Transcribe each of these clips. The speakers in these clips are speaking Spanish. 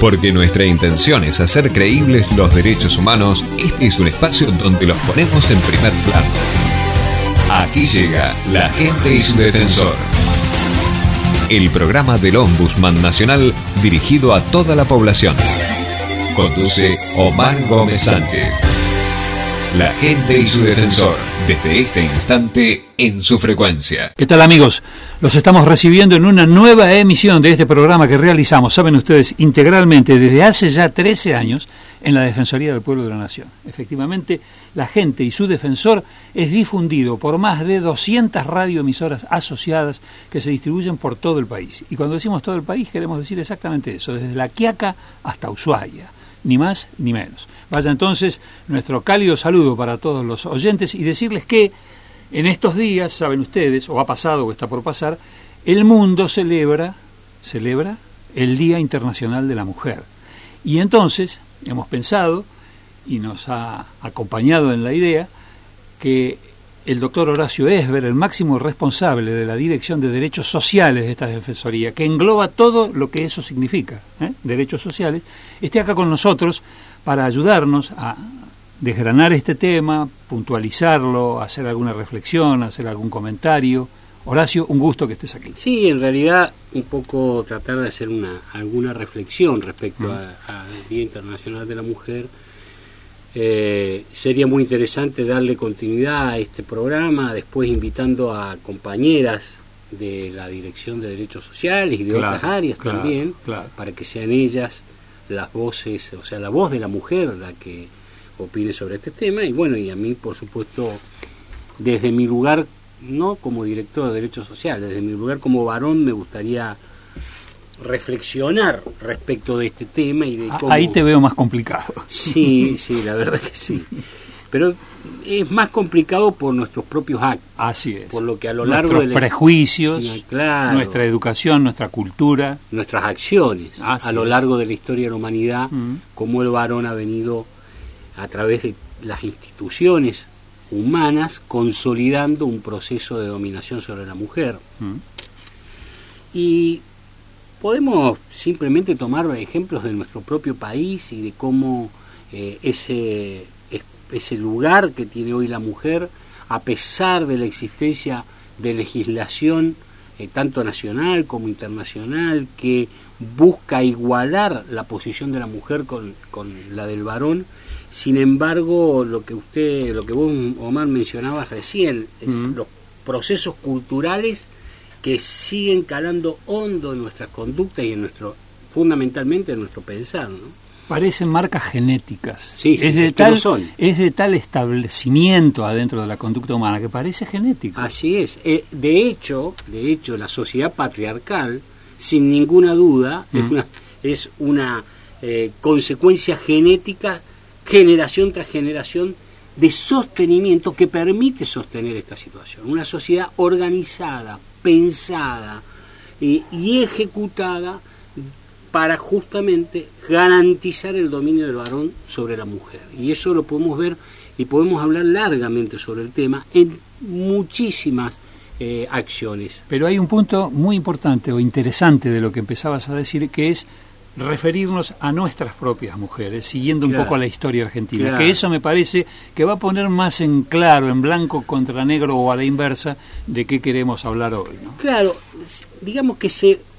Porque nuestra intención es hacer creíbles los derechos humanos, este es un espacio donde los ponemos en primer plano. Aquí llega La Gente y su Defensor. El programa del Ombudsman Nacional dirigido a toda la población. Conduce Omar Gómez Sánchez. La Gente y su Defensor, desde este instante en su frecuencia. ¿Qué tal, amigos? Los estamos recibiendo en una nueva emisión de este programa que realizamos, saben ustedes, integralmente desde hace ya 13 años en la Defensoría del Pueblo de la Nación. Efectivamente, La Gente y su Defensor es difundido por más de 200 radioemisoras asociadas que se distribuyen por todo el país. Y cuando decimos todo el país queremos decir exactamente eso, desde La Quiaca hasta Ushuaia, ni más ni menos. Vaya entonces nuestro cálido saludo para todos los oyentes y decirles que en estos días, saben ustedes, o ha pasado o está por pasar, el mundo celebra el Día Internacional de la Mujer. Y entonces hemos pensado, y nos ha acompañado en la idea, que el doctor Horacio Esber, el máximo responsable de la Dirección de Derechos Sociales de esta Defensoría, que engloba todo lo que eso significa, derechos sociales, esté acá con nosotros para ayudarnos a desgranar este tema, puntualizarlo, hacer alguna reflexión, hacer algún comentario. Horacio, un gusto que estés aquí. Sí, en realidad un poco tratar de hacer alguna reflexión respecto al Día Internacional de la Mujer. Sería muy interesante darle continuidad a este programa, después invitando a compañeras de la Dirección de Derechos Sociales y de otras áreas también, para que sean ellas las voces, o sea, la voz de la mujer la que opine sobre este tema. Y bueno, y a mí, por supuesto, desde mi lugar, no como director de Derechos Sociales, desde mi lugar como varón, me gustaría reflexionar respecto de este tema y de cómo... Ahí te veo más complicado. Sí, la verdad que sí. Pero es más complicado por nuestros propios actos. Así es. Por lo que a lo largo de prejuicios, claro, nuestra educación, nuestra cultura, nuestras acciones a lo largo de la historia de la humanidad, cómo el varón ha venido a través de las instituciones humanas consolidando un proceso de dominación sobre la mujer. Y podemos simplemente tomar ejemplos de nuestro propio país y de cómo ese lugar que tiene hoy la mujer, a pesar de la existencia de legislación tanto nacional como internacional que busca igualar la posición de la mujer con la del varón. Sin embargo, lo que vos, Omar, mencionabas recién, es los procesos culturales que siguen calando hondo en nuestras conductas y fundamentalmente en nuestro pensar, ¿no? Parecen marcas genéticas. Sí, es de tal establecimiento adentro de la conducta humana que parece genético. Así es. De hecho, la sociedad patriarcal, sin ninguna duda, es una consecuencia genética, generación tras generación, de sostenimiento que permite sostener esta situación. Una sociedad organizada, pensada y ejecutada para justamente garantizar el dominio del varón sobre la mujer. Y eso lo podemos ver y podemos hablar largamente sobre el tema en muchísimas acciones. Pero hay un punto muy importante o interesante de lo que empezabas a decir, que es referirnos a nuestras propias mujeres, siguiendo un poco a la historia argentina, que eso me parece que va a poner más en claro, en blanco contra negro o a la inversa, de qué queremos hablar hoy, ¿no? Claro, digamos que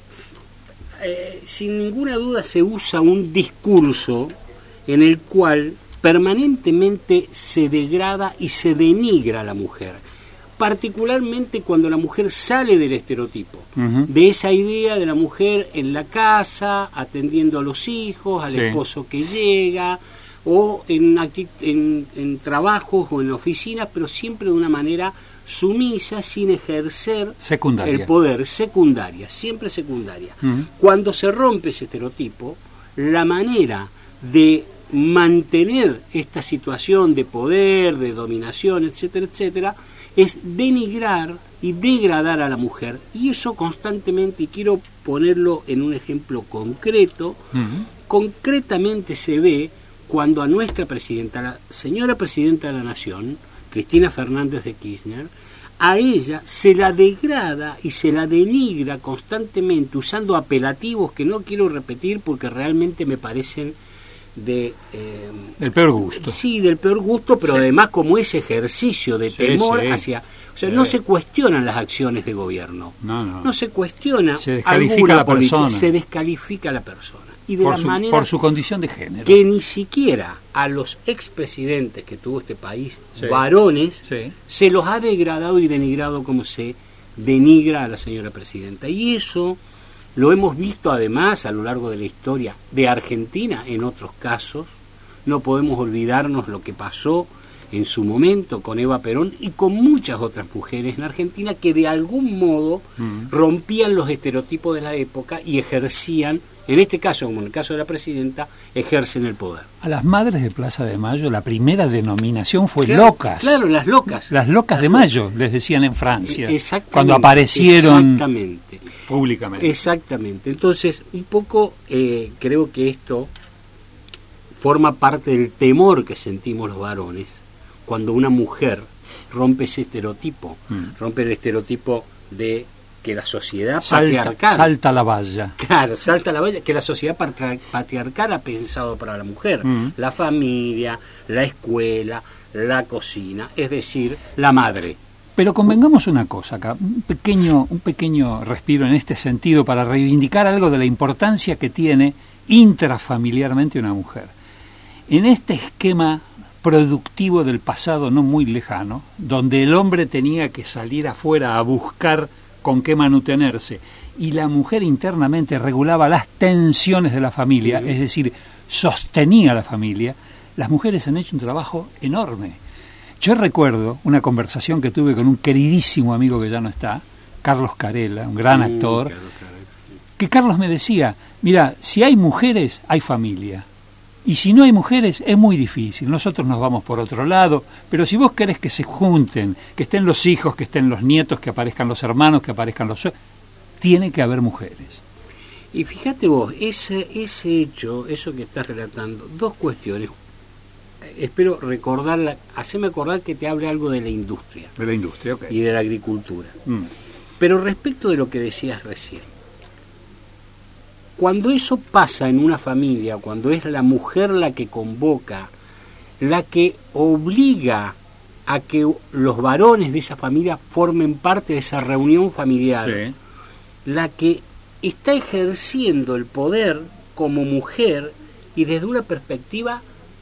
sin ninguna duda se usa un discurso en el cual permanentemente se degrada y se denigra a la mujer, particularmente cuando la mujer sale del estereotipo, de esa idea de la mujer en la casa, atendiendo a los hijos, al esposo que llega, o en trabajos o en oficinas, pero siempre de una manera sumisa, sin ejercer el poder, siempre secundaria. Cuando se rompe ese estereotipo, la manera de mantener esta situación de poder, de dominación, etcétera, etcétera, es denigrar y degradar a la mujer. Y eso constantemente, y quiero ponerlo en un ejemplo concreto, concretamente se ve cuando a nuestra presidenta, la señora presidenta de la Nación, Cristina Fernández de Kirchner, a ella se la degrada y se la denigra constantemente usando apelativos que no quiero repetir porque realmente me parecen del peor gusto. Sí, del peor gusto, pero además como ese ejercicio de temor hacia... O sea, no se cuestionan las acciones de gobierno. No se cuestiona se descalifica a la persona. Se descalifica a la persona. Y de la manera por su condición de género. Que ni siquiera a los expresidentes que tuvo este país, varones, se los ha degradado y denigrado como se denigra a la señora presidenta. Y eso lo hemos visto además a lo largo de la historia de Argentina en otros casos. No podemos olvidarnos lo que pasó en su momento con Eva Perón y con muchas otras mujeres en Argentina que de algún modo rompían los estereotipos de la época y ejercían, en este caso, como en el caso de la presidenta, ejercen el poder. A las madres de Plaza de Mayo la primera denominación fue locas. Claro, las locas. Las locas de Mayo, les decían en Francia. Exactamente. Cuando aparecieron exactamente. Públicamente. Exactamente. Entonces, un poco creo que esto forma parte del temor que sentimos los varones cuando una mujer rompe ese estereotipo, rompe el estereotipo de que la sociedad patriarcal... Salta la valla. Claro, salta la valla, que la sociedad patriarcal ha pensado para la mujer. La familia, la escuela, la cocina, es decir, la madre. Pero convengamos una cosa acá, un pequeño respiro en este sentido para reivindicar algo de la importancia que tiene intrafamiliarmente una mujer. En este esquema productivo del pasado no muy lejano, donde el hombre tenía que salir afuera a buscar con qué manutenerse y la mujer internamente regulaba las tensiones de la familia, es decir, sostenía a la familia, las mujeres han hecho un trabajo enorme. Yo recuerdo una conversación que tuve con un queridísimo amigo que ya no está, Carlos Carela, un gran actor, que Carlos me decía, mira, si hay mujeres, hay familia. Y si no hay mujeres, es muy difícil. Nosotros nos vamos por otro lado, pero si vos querés que se junten, que estén los hijos, que estén los nietos, que aparezcan los hermanos, que aparezcan los... tiene que haber mujeres. Y fíjate vos, ese hecho, eso que estás relatando, dos cuestiones. Espero hacerme acordar que te hable algo de la industria. De la industria, ok. Y de la agricultura. Pero respecto de lo que decías recién, cuando eso pasa en una familia, cuando es la mujer la que convoca, la que obliga a que los varones de esa familia formen parte de esa reunión familiar, la que está ejerciendo el poder como mujer y desde una perspectiva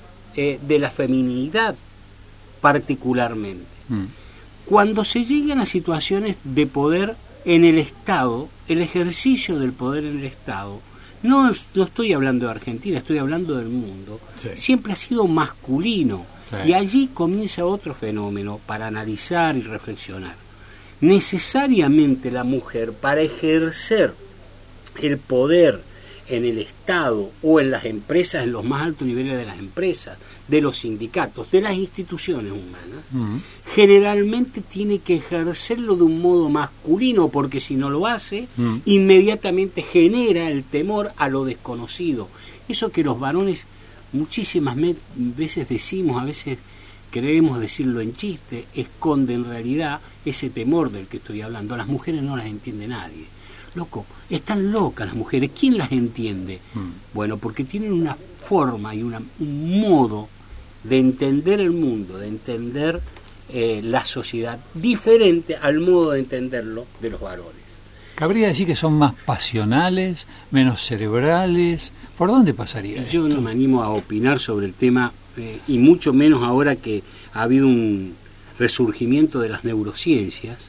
de la feminidad particularmente. Cuando se llegan a situaciones de poder en el Estado, el ejercicio del poder en el Estado, no estoy hablando de Argentina, estoy hablando del mundo, siempre ha sido masculino. Y allí comienza otro fenómeno para analizar y reflexionar. Necesariamente la mujer, para ejercer el poder en el Estado o en las empresas, en los más altos niveles de las empresas, de los sindicatos, de las instituciones humanas, generalmente tiene que ejercerlo de un modo masculino, porque si no lo hace, inmediatamente genera el temor a lo desconocido. Eso que los varones muchísimas veces decimos, a veces creemos decirlo en chiste, esconde en realidad ese temor del que estoy hablando. A las mujeres no las entiende nadie. Loco, están locas las mujeres. ¿Quién las entiende? Bueno, porque tienen una forma y un modo de entender el mundo, de entender la sociedad, diferente al modo de entenderlo de los varones. ¿Cabría decir que son más pasionales, menos cerebrales? ¿Por dónde pasaría esto? Yo no me animo a opinar sobre el tema, y mucho menos ahora que ha habido un resurgimiento de las neurociencias,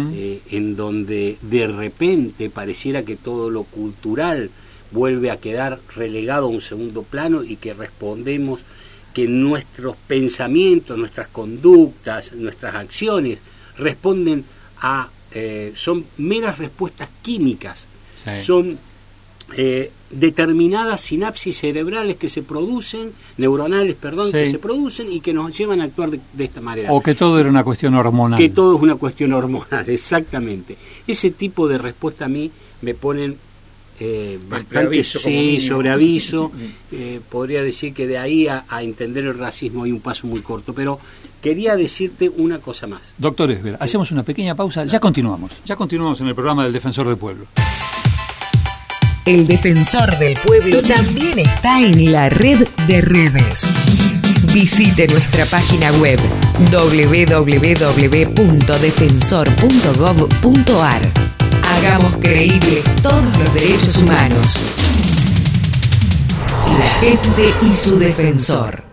en donde de repente pareciera que todo lo cultural vuelve a quedar relegado a un segundo plano y que respondemos, que nuestros pensamientos, nuestras conductas, nuestras acciones responden a son meras respuestas químicas, son determinadas sinapsis cerebrales que se producen, neuronales, que se producen y que nos llevan a actuar de esta manera. O que todo era una cuestión hormonal. Que todo es una cuestión hormonal, exactamente. Ese tipo de respuesta a mí me ponen bastante sobre aviso. Podría decir que de ahí a entender el racismo hay un paso muy corto, pero quería decirte una cosa más. Doctor Esber, hacemos una pequeña pausa, ya continuamos en el programa del Defensor del Pueblo. El Defensor del Pueblo también está en la red de redes. Visite nuestra página web www.defensor.gov.ar. Hagamos creíbles todos los derechos humanos. La gente y su defensor.